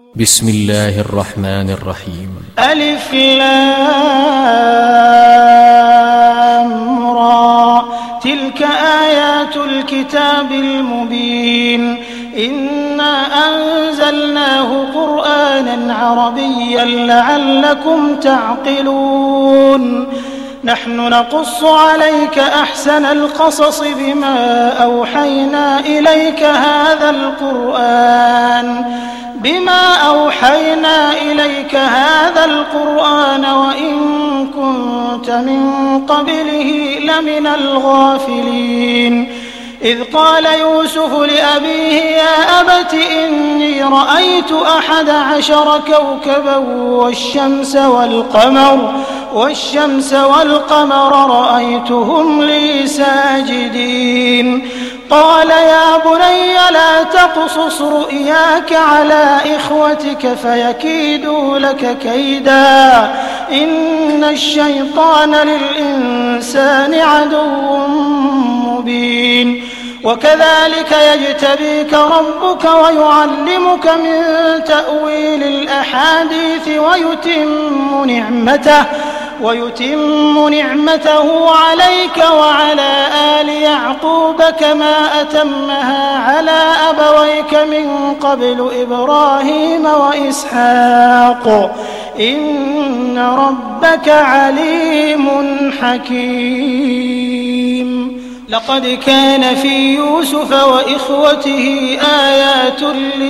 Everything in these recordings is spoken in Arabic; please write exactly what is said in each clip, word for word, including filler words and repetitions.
بسم الله الرحمن الرحيم. ألف لام را تلك آيات الكتاب المبين إنا أنزلناه قرآنا عربيا لعلكم تعقلون نحن نقص عليك أحسن القصص بما أوحينا إليك هذا القرآن بما أوحينا إليك هذا القرآن وإن كنت من قبله لمن الغافلين إذ قال يوسف لأبيه يا أبت إني رأيت أحد عشر كوكبا والشمس والقمر والشمس والقمر رأيتهم لي ساجدين قال يا بني لا تقصص رؤياك على إخوتك فيكيدوا لك كيدا إن الشيطان للإنسان عدو مبين وكذلك يجتبيك ربك ويعلمك من تأويل الأحاديث ويتم نعمته ويتم نعمته عليك وعلى آل يعقوب كما أتمها على أبويك من قبل إبراهيم وإسحاق إن ربك عليم حكيم لقد كان في يوسف وإخوته آيات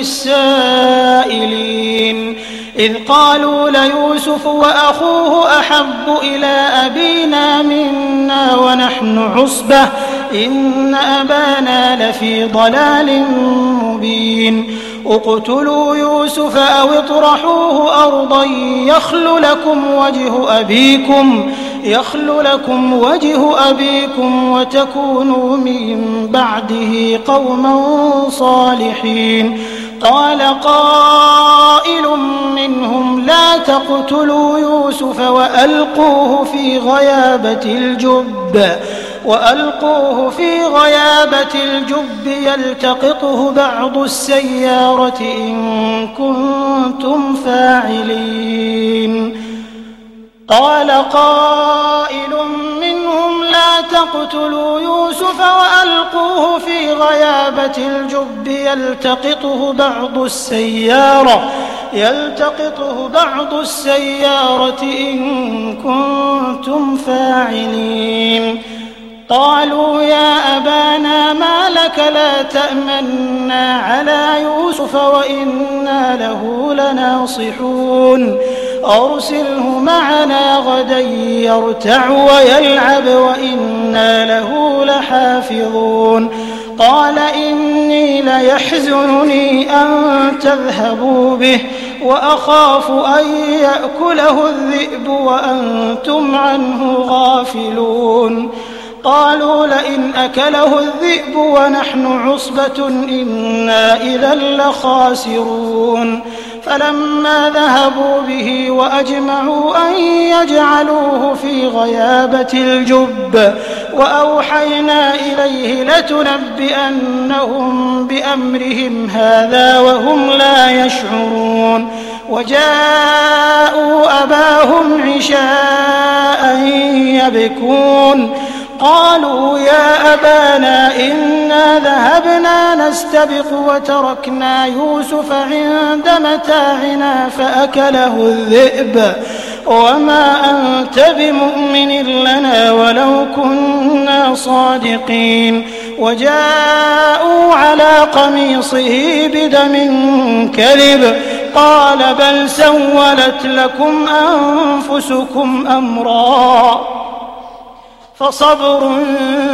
للسائلين إذ قالوا ليوسف وأخوه أحب إلى أبينا منا ونحن عصبة إن أبانا لفي ضلال مبين اقتلوا يوسف أو اطرحوه أرضا يخل لكم وجه أبيكم يخل لكم وجه أبيكم وتكونوا من بعده قوما صالحين قال قائل منهم لا تقتلوا يوسف وألقوه في غيابة الجب وألقوه في غيابة الجب يلتقطه بعض السيارة إن كنتم فاعلين قال قائل منهم لا تقتلوا يوسف وألقوه في غيابة الجب يلتقطه بعض السيارة يلتقطه بعض السيارة إن كنتم فاعلين قالوا يا أبانا ما لك لا تأمنا على يوسف وإنا له لناصحون أرسله معنا غدا يرتع ويلعب وإنا له لحافظون قال إني ليحزنني أن تذهبوا به وأخاف أن يأكله الذئب وأنتم عنه غافلون قالوا لئن أكله الذئب ونحن عصبة إنا إذا لخاسرون فلما ذهبوا به وأجمعوا أن يجعلوه في غيابة الجب وأوحينا إليه لتنبئنهم بأمرهم هذا وهم لا يشعرون وجاءوا أباهم عشاء يبكون قالوا يا أبانا إنا ذهبنا نستبق وتركنا يوسف عند متاعنا فأكله الذئب وما أنت بمؤمن لنا ولو كنا صادقين وجاءوا على قميصه بدم كذب قال بل سولت لكم أنفسكم أمرا فصبر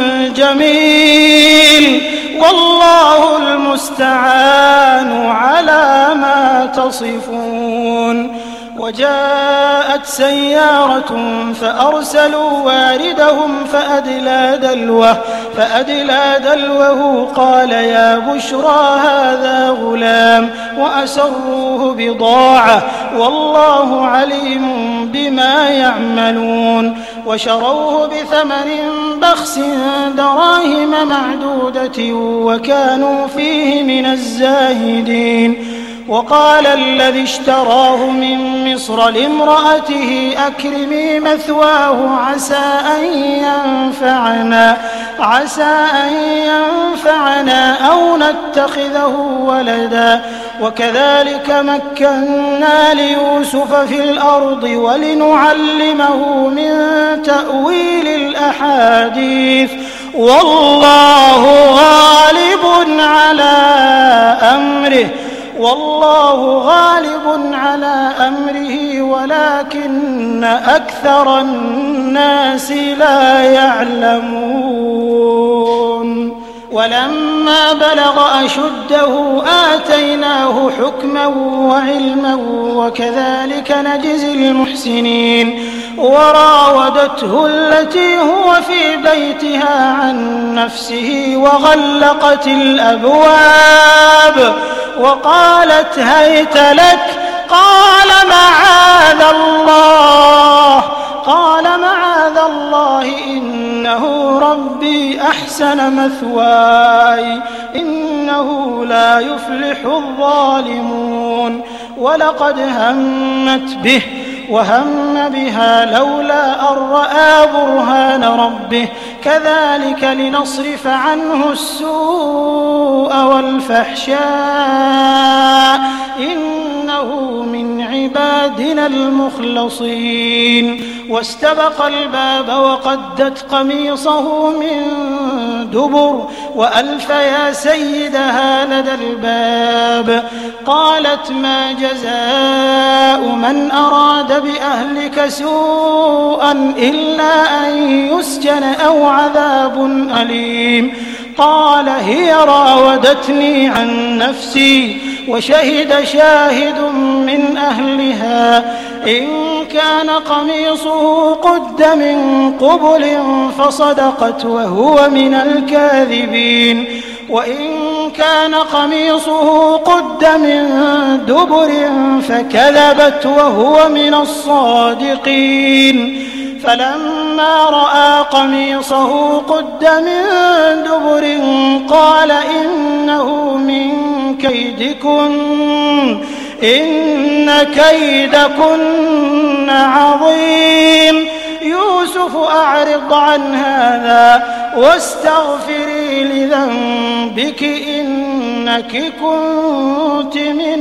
جميل والله المستعان على ما تصفون وجاءت سيارة فأرسلوا واردهم فأدلى دلوه فأدلى دلوه قال يا بشرى هذا غلام وأسروه بضاعة والله عليم بما يعملون وشروه بثمن بخس دراهم معدودة وكانوا فيه من الزاهدين وقال الذي اشتراه من مصر لامرأته أكرمي مثواه عسى أن ينفعنا عسى أن ينفعنا أو نتخذه ولدا وكذلك مكنا ليوسف في الأرض ولنعلمه من تأويل الأحاديث والله غالب على أمره والله غالب على أمره ولكن أكثر الناس لا يعلمون ولما بلغ أشده آتيناه حكما وعلما وكذلك نجزي المحسنين وراودته التي هو في بيتها عن نفسه وغلقت الأبواب وقالت هيت لك قال معاذ الله قال معاذ الله إنه ربي أحسن مثواي إنه لا يفلح الظالمون ولقد همت به وهم بها لولا أن رأى برهان ربه كذلك لنصرف عنه السوء والفحشاء إنه من عبادنا المخلصين واستبق الباب وقدت قميصه من دبر وألف يا سيدها لدى الباب قالت ما جزاء من أراد بأهلك سوءا إلا أن يسجن أو عذاب أليم قال هي راودتني عن نفسي وشهد شاهد من أهلها إن كان قميصه قد من قبل فصدقت وهو من الكاذبين وإن كان قميصه قد من دبر فكذبت وهو من الصادقين فلما رأى قميصه قد من دبر قال إنه من كيدكن إن كيدكن عظيم يوسف أعرض عن هذا واستغفري لذنبك إنك كنت من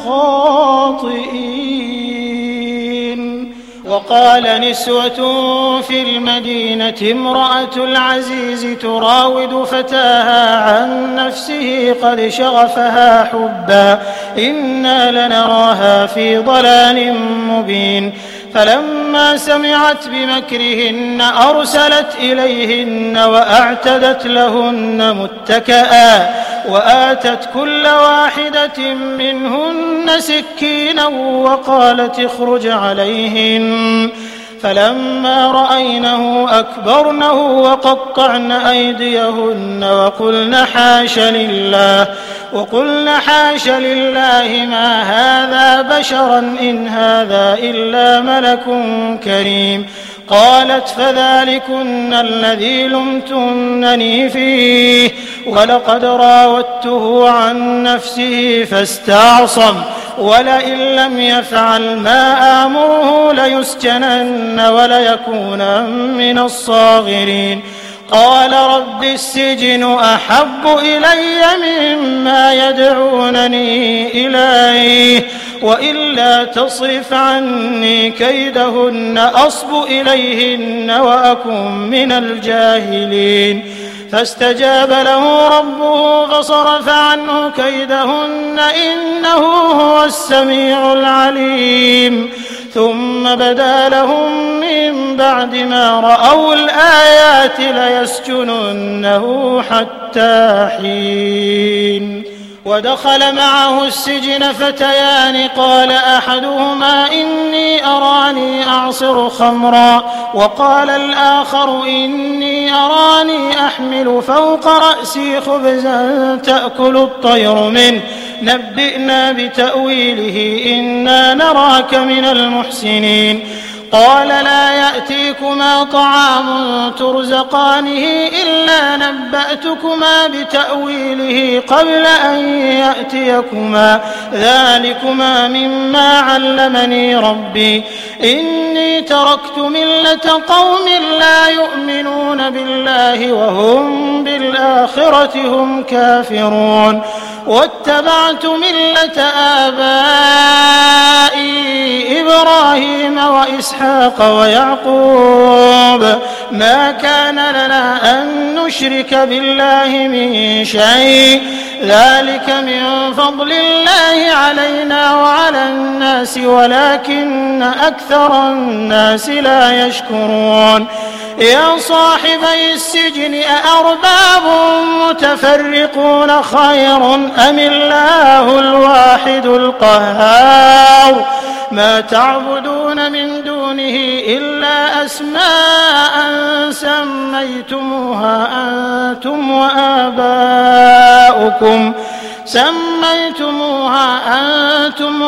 الخاطئين وقال نسوة في المدينة امرأة العزيز تراود فتاها عن نفسه قد شغفها حبا إنا لنراها في ضلال مبين فلما سمعت بمكرهن أرسلت إليهن وأعتدت لهن متكئا وآتت كل واحدة منهن سكينا وقالت اخرج عليهن فلما رأينه أكبرنه وقطعن أيديهن وقلن حاش لله وقلن حاش لله ما هذا بشرا إن هذا إلا ملك كريم قالت فذلكن الذي لمتنني فيه ولقد راودته عن نفسه فاستعصم ولئن لم يفعل ما آمره ليسجنن وليكون من الصاغرين قال رب السجن أحب إلي مما يدعونني إليه وإلا تصرف عني كيدهن أصب إليهن وأكن من الجاهلين فاستجاب له ربه فصرف عنه كيدهن إنه هو السميع العليم ثم بدا لهم من بعد ما رأوا الآيات ليسجننه حتى حين ودخل معه السجن فتيان قال أحدهما إني أراني أعصر خمرا وقال الآخر إني أراني أحمل فوق رأسي خبزا تأكل الطير منه نبئنا بتأويله إنا نراك من المحسنين قال لا يأتيكما طعام ترزقانه إلا نبأتكما بتأويله قبل أن يأتيكما ذلكما مما علمني ربي إني تركت ملة قوم لا يؤمنون بالله وهم بالآخرة هم كافرون واتبعت ملة آبائي إبراهيم وإسحاق ويعقوب ما كان لنا أن نشرك بالله من شيء ذلك من فضل الله علينا وعلى الناس ولكن أكثر الناس لا يشكرون يا صاحبي السجن أأرباب متفرقون خير أم الله الواحد القهار ما تعبدون من دونه إلا أسماء سميتموها أنتم وآباؤكم سميتموها أنتم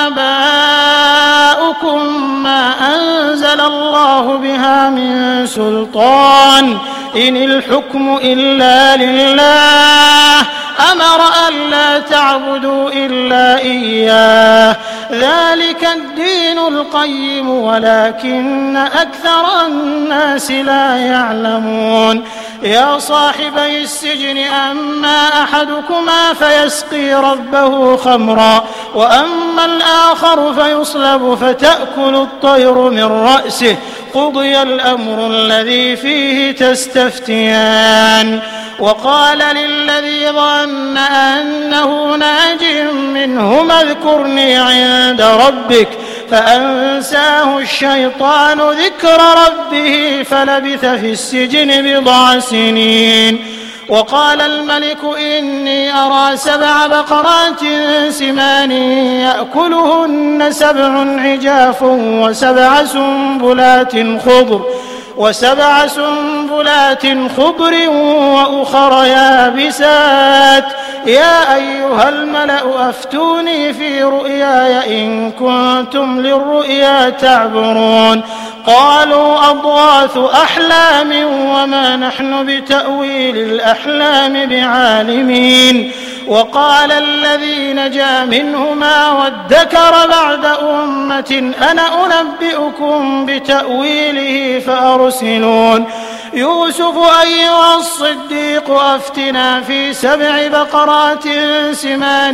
وآباؤكم ما أنزل الله بها من سلطان إن الحكم إلا لله أمر ألا تعبدوا إلا إياه ذلك الدين القيم ولكن أكثر الناس لا يعلمون يا صاحبي السجن أما أحدكما فيسقي ربه خمرا وأما الآخر فيصلب فتأكل الطير من رأسه قضي الأمر الذي فيه تستفتيان وقال للذي ظن أنه ناج منهما اذكرني عند ربك فأنساه الشيطان ذكر ربه فلبث في السجن بضع سنين وقال الملك إني أرى سبع بقرات سمان يأكلهن سبع عجاف وسبع سنبلات خضر وسبع سنبلات خضر وأخر يابسات يا أيها الملأ أفتوني في رؤياي إن كنتم للرؤيا تعبرون قالوا أضغاث أحلام وما نحن بتأويل الأحلام بعالمين وقال الذي نجا منهما وادكر بعد أمة أنا أنبئكم بتأويله فأرسلون يوسف أيها الصديق أفتنا في سبع بقرات سمان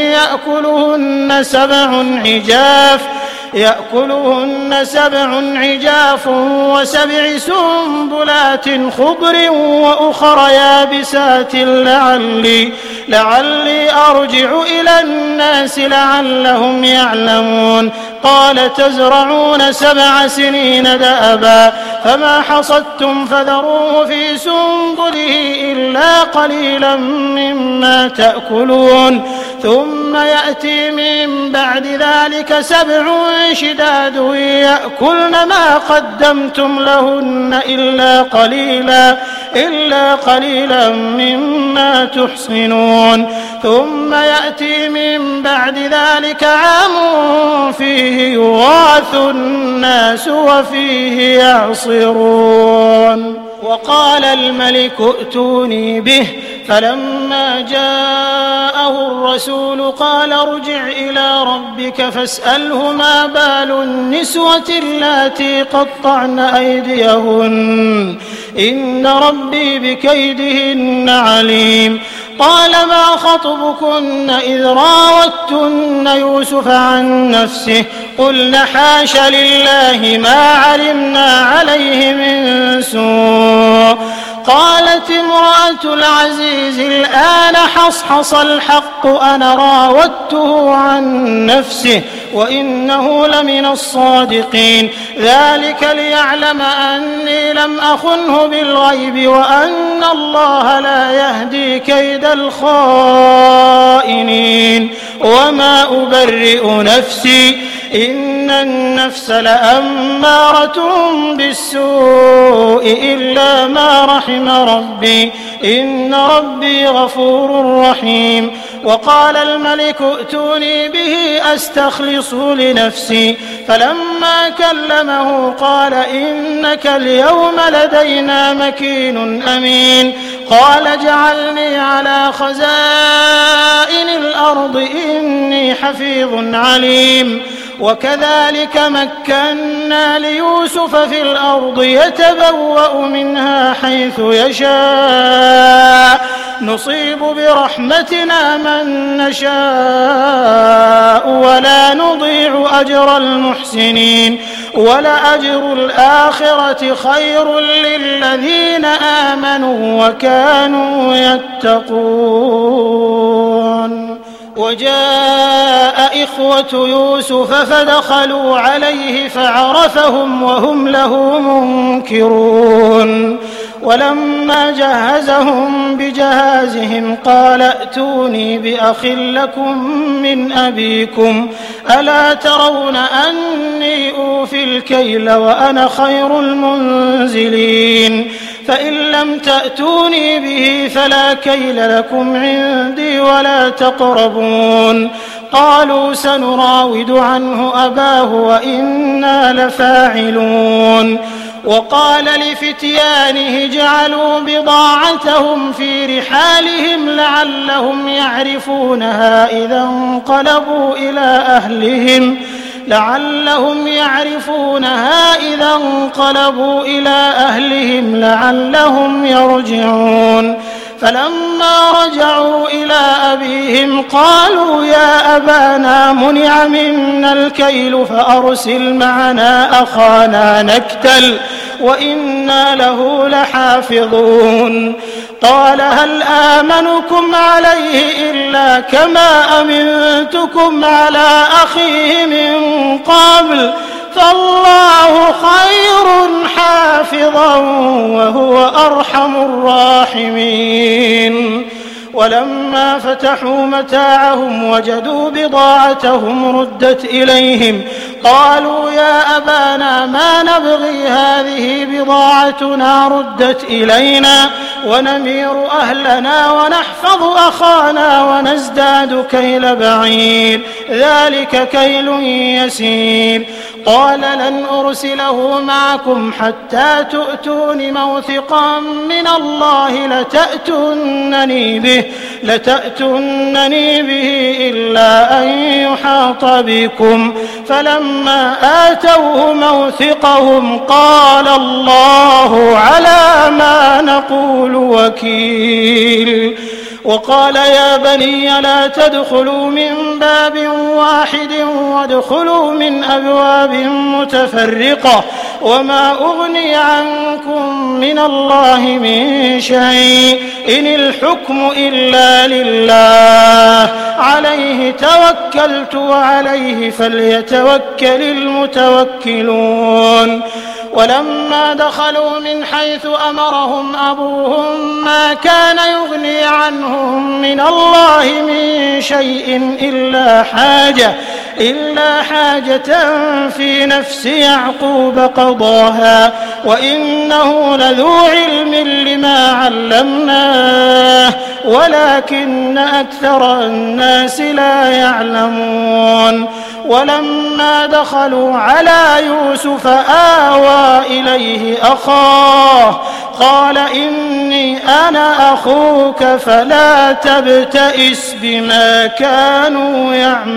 يأكلهن سبع عجاف يأكلهن سبع عجاف وسبع سنبلات خضر وأخر يابسات لعلي لعلي أرجع إلى الناس لعلهم يعلمون قال تزرعون سبع سنين دأبا فما حصدتم فذروه في سنبله إلا قليلا مما تأكلون ثم يأتي من بعد ذلك سبع شداد يأكلن ما قدمتم لهن إلا قليلا إلا قليلا مما تحصنون ثم يأتي من بعد ذلك عام فيه يغاث الناس وفيه يعصرون وقال الملك ائتوني به فلما جاءه الرسول قال ارجع إلى ربك فاسأله ما بال النسوة اللاتي قطعن أيديهن إن ربي بكيدهن عليم قال ما خطبكن إذ راوتن يوسف عن نفسه قلن حاش لله ما علمنا عليه من سوء قالت امرأة العزيز الآن حصحص الحق أنا راودته عن نفسه وإنه لمن الصادقين ذلك ليعلم أني لم أخنه بالغيب وأن الله لا يهدي كيد الخائنين وما أبرئ نفسي إن النفس لأمارة بالسوء إلا ما رحم ربي إن ربي غفور رحيم وقال الملك ائتوني به أستخلصه لنفسي فلما كلمه قال إنك اليوم لدينا مكين أمين قال اجعلني على خزائن الأرض إني حفيظ عليم وكذلك مكنا ليوسف في الأرض يتبوأ منها حيث يشاء نصيب برحمتنا من نشاء ولا نضيع أجر المحسنين ولأجر الآخرة خير للذين آمنوا وكانوا يتقون. وجاء إخوة يوسف فدخلوا عليه فعرفهم وهم له منكرون ولما جهزهم بجهازهم قال ائتوني بأخ لكم من أبيكم ألا ترون أني أوفي الكيل وأنا خير المنزلين فإن لم تأتوني به فلا كيل لكم عندي ولا تقربون قالوا سنراود عنه أباه وإنا لفاعلون. وقال لفتيانه جعلوا بضاعتهم في رحالهم لعلهم يعرفونها إذا انقلبوا إلى أهلهم لعلهم يعرفونها إذا انقلبوا إلى أهلهم لعلهم يرجعون. فلما رجعوا إلى أبيهم قالوا يا أبانا منع منا الكيل فأرسل معنا أخانا نكتل وإنا له لحافظون. قال هل آمنكم عليه إلا كما أمنتكم على أخيه من قبل فالله خير حافظا وهو أرحم الراحمين. ولما فتحوا متاعهم وجدوا بضاعتهم ردت إليهم قالوا يا أبانا ما نبغي هذه بضاعتنا ردت إلينا ونمير أهلنا ونحفظ أخانا ونزداد كيل بعير ذلك كيل يسير. قال لن أرسله معكم حتى تؤتون موثقا من الله لتأتونني به لتأتونني به إلا أن يحاط بكم فلما آتوه موثقهم قال الله على ما نقول وكيل. وقال يا بني لا تدخلوا من باب واحد وادخلوا من أبواب متفرقة وما أغني عنكم من الله من شيء إن الحكم إلا لله عليه توكلت وعليه فليتوكل المتوكلون. ولما دخلوا من حيث أمرهم أبوهم ما كان يغني عنهم من الله من شيء إلا حاجة إلا حاجة في نفس يعقوب قضاها وإنه لذو علم لما علمناه ولكن أكثر الناس لا يعلمون. ولما دخلوا على يوسف آوى إليه أخاه قال إني أنا أخوك فلا تبتئس بما كانوا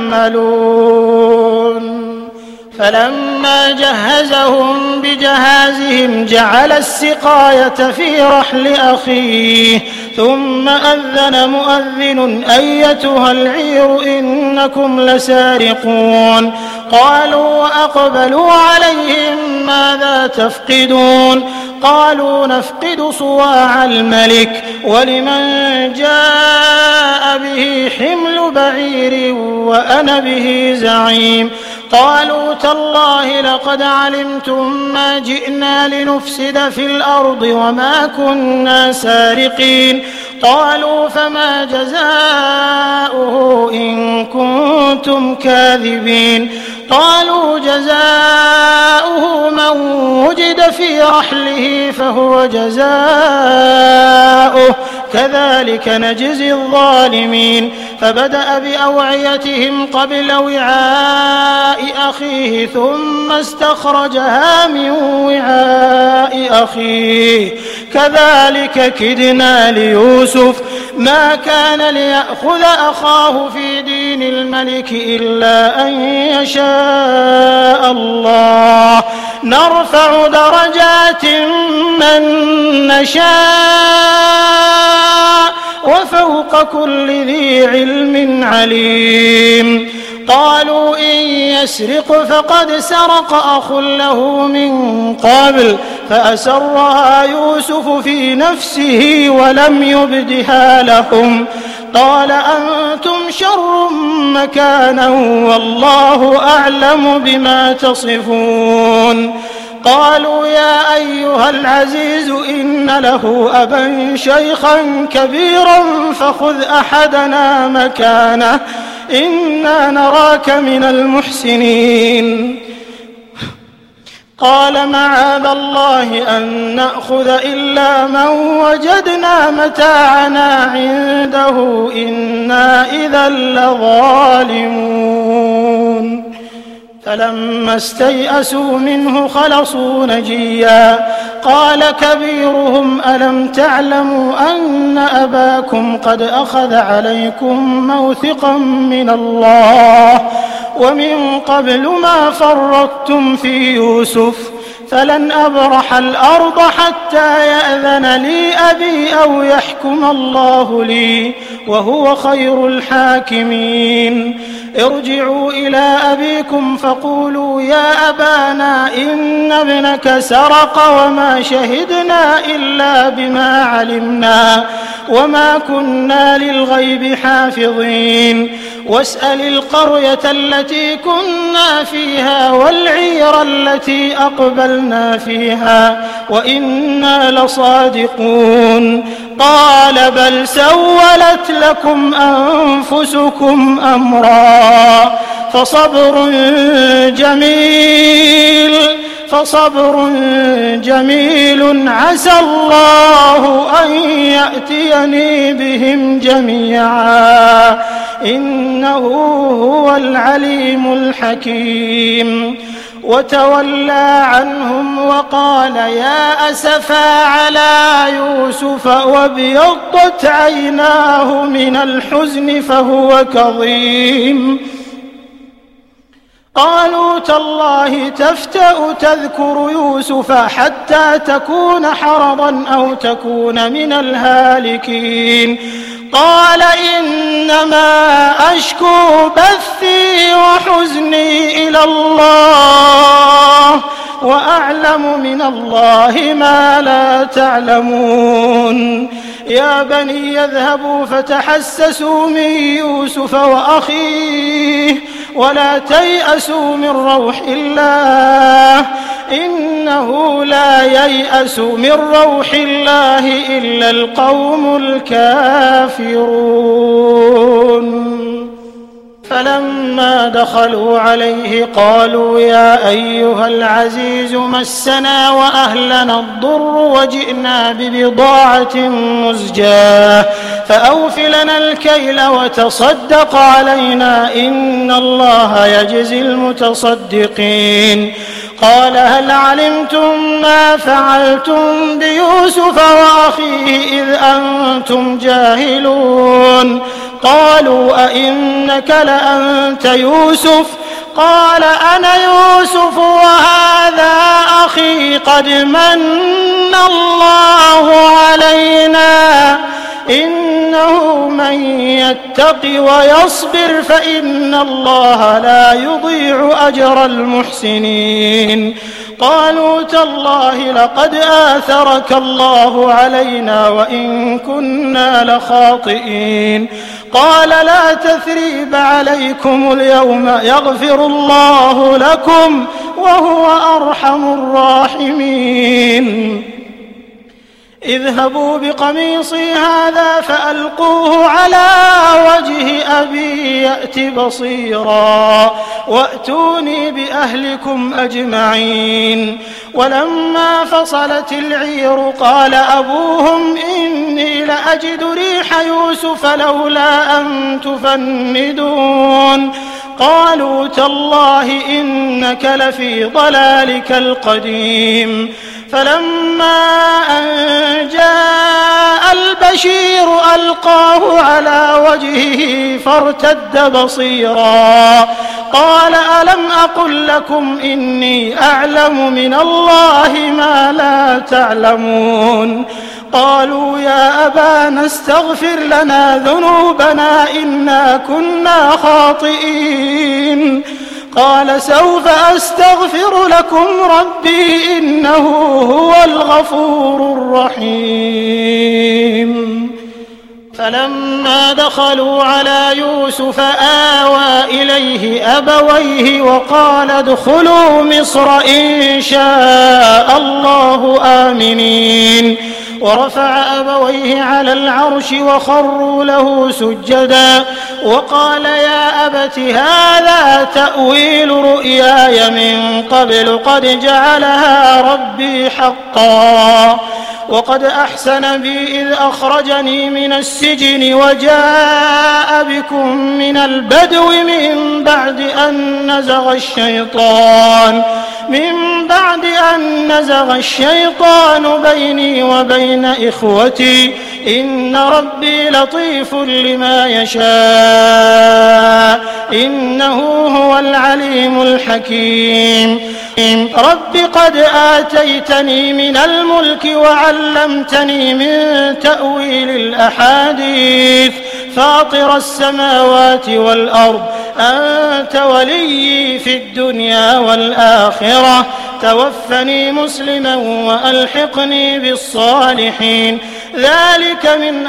يعملون. فلما جهزهم بجهازهم جعل السقاية في رحل أخيه ثم أذن مؤذن أيتها العير إنكم لسارقون. قالوا وأقبلوا عليهم ماذا تفقدون قالوا نفقد صواع الملك ولمن جاء به حمل بعير وأنا به زعيم. قالوا تالله لقد علمتم ما جئنا لنفسد في الأرض وما كنا سارقين. قالوا فما جزاؤه إن كنتم كاذبين. قالوا جزاؤه من وجد في رحله فهو جزاؤه كذلك نجزي الظالمين فبدأ بأوعيتهم قبل وعاء أخيه ثم استخرجها من وعاء أخيه كذلك كدنا ليوسف ما كان ليأخذ أخاه في دين الملك إلا أن يشاء الله نرفع درجات من نشاء وفوق كل ذي علم عليم قالوا إن يسرق فقد سرق أخ له من قبل فأسرها يوسف في نفسه ولم يبدها لهم قال أنتم شر مكانا والله أعلم بما تصفون قالوا يا أيها العزيز إن له أبا شيخا كبيرا فخذ أحدنا مكانه إنا نراك من المحسنين قال معاذ الله أن نأخذ إلا من وجدنا متاعنا عنده إنا إذا لظالمون فلما استيئسوا منه خلصوا نجيا قال كبيرهم ألم تعلموا أن أباكم قد أخذ عليكم موثقا من الله ومن قبل ما فرطتم في يوسف فلن أبرح الأرض حتى يأذن لي أبي أو يحكم الله لي وهو خير الحاكمين ارجعوا إلى أبيكم فقولوا يا أبانا إن ابنك سرق وما شهدنا إلا بما علمنا وما كنا للغيب حافظين واسأل القرية التي كنا فيها والعير التي أقبلنا فيها وإنا لصادقون قال بل سولت لكم أنفسكم أمرا فصبر جميل فصبر جميل عسى الله أن يأتيني بهم جميعا إنه هو العليم الحكيم وتولى عنهم وقال يا أسفا على يوسف وابيضت عيناه من الحزن فهو كظيم قالوا تالله تفتأ تذكر يوسف حتى تكون حرضا أو تكون من الهالكين قال إنما أشكو بثي وحزني إلى الله وأعلم من الله ما لا تعلمون يا بني يذهبوا فتحسسوا من يوسف وأخيه ولا تيأسوا من روح الله إنه لا ييأس من روح الله إلا القوم الكافرون فلما دخلوا عليه قالوا يا أيها العزيز مسنا وأهلنا الضر وجئنا ببضاعة مزجاة فأوف لنا الكيل وتصدق علينا إن الله يجزي المتصدقين قال هل علمتم ما فعلتم بيوسف وأخيه إذ أنتم جاهلون قالوا أئنك لأنت يوسف قال أنا يوسف وهذا أخي قد من الله علينا إنه من يتق ويصبر فإن الله لا يضيع أجر المحسنين قالوا تالله لقد آثرك الله علينا وإن كنا لخاطئين قال لا تثريب عليكم اليوم يغفر الله لكم وهو أرحم الراحمين اذهبوا بقميصي هذا فألقوه على وجه أبي يأت بصيرا وأتوني بأهلكم أجمعين. ولما فصلت العير قال أبوهم إني لأجد ريح يوسف لولا أن تفندون قالوا تالله إنك لفي ضلالك القديم. فلما أن جاء البشير ألقاه على وجهه فارتد بصيرا قال ألم أقل لكم إني أعلم من الله ما لا تعلمون. قالوا يا أبانا استغفر لنا ذنوبنا إنا كنا خاطئين. قال سوف أستغفر لكم ربي إنه هو الغفور الرحيم. فلما دخلوا على يوسف آوى إليه أبويه وقال ادخلوا مصر إن شاء الله آمنين. ورفع أبويه على العرش وخروا له سجدا وقال يا أبت هذا تأويل رؤياي من قبل قد جعلها ربي حقا وقد أحسن بي إذ أخرجني من السجن وجاء بكم من البدو من بعد أن نزغ الشيطان من بعد أن نزغ الشيطان بيني وبين إخوتي إن ربي لطيف لما يشاء إنه هو العليم الحكيم. رب قد آتيتني من الملك وعلمتني من تأويل الأحاديث فاطر السماوات والأرض أنت ولي في الدنيا والآخرة توفني مسلما وألحقني بالصالحين. ذلك من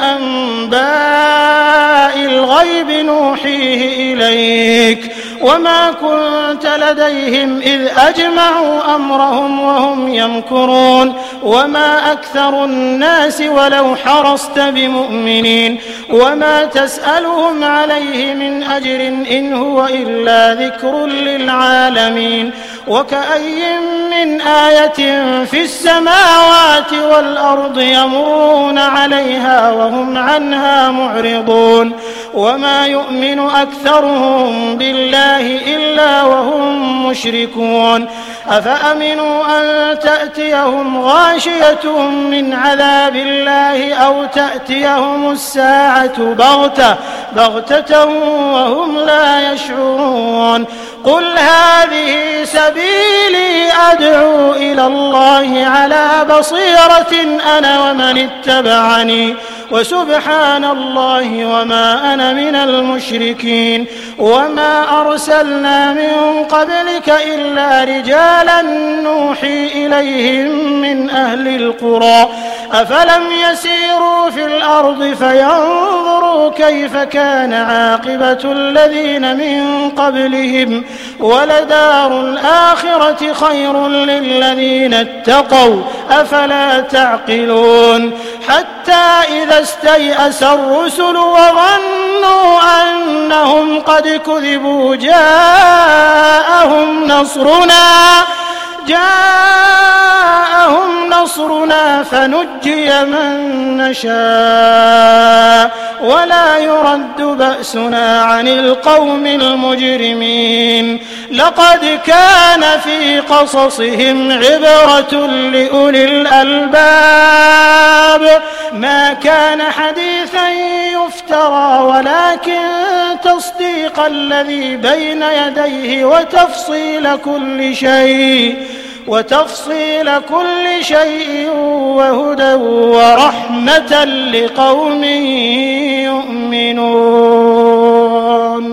أنباء الغيب نوحيه إليك وما كنت لديهم إذ أجمعوا أمرهم وهم يمكرون وما أكثر الناس ولو حرصت بمؤمنين وما تسألهم عليه من أجر إن هو إلا ذكر للعالمين. وكأي من آية في السماوات والأرض يمرون عليها وهم عنها معرضون وما يؤمن أكثرهم بالله إلا وهم مشركون. أفأمنوا أن تأتيهم غاشية من عذاب الله أو تأتيهم الساعة بغتة بغتة وهم لا يشعرون. قل هذه سبيلي أدعو إلى الله على بصيرة أنا ومن اتبعني وسبحان الله وما أنا من المشركين. وما أرسلنا من قبلك إلا رجالا نوحي إليهم من أهل القرى أفلم يسيروا في الأرض فينظروا كيف كان عاقبة الذين من قبلهم ولدار الآخرة خير للذين اتقوا أفلا تعقلون. حتى إذا استيأس الرسل وظنوا أنهم قد كذبوا جاءهم نصرنا جاءهم نصرنا فنجي من نشاء ولا يرد بأسنا عن القوم المجرمين. لقد كان في قصصهم عبرة لأولي الألباب ما كان حديثا يفترى ولكن تصديق الذي بين يديه وتفصيل كل شيء وتفصيل كل شيء وهدى ورحمة لقوم يؤمنون.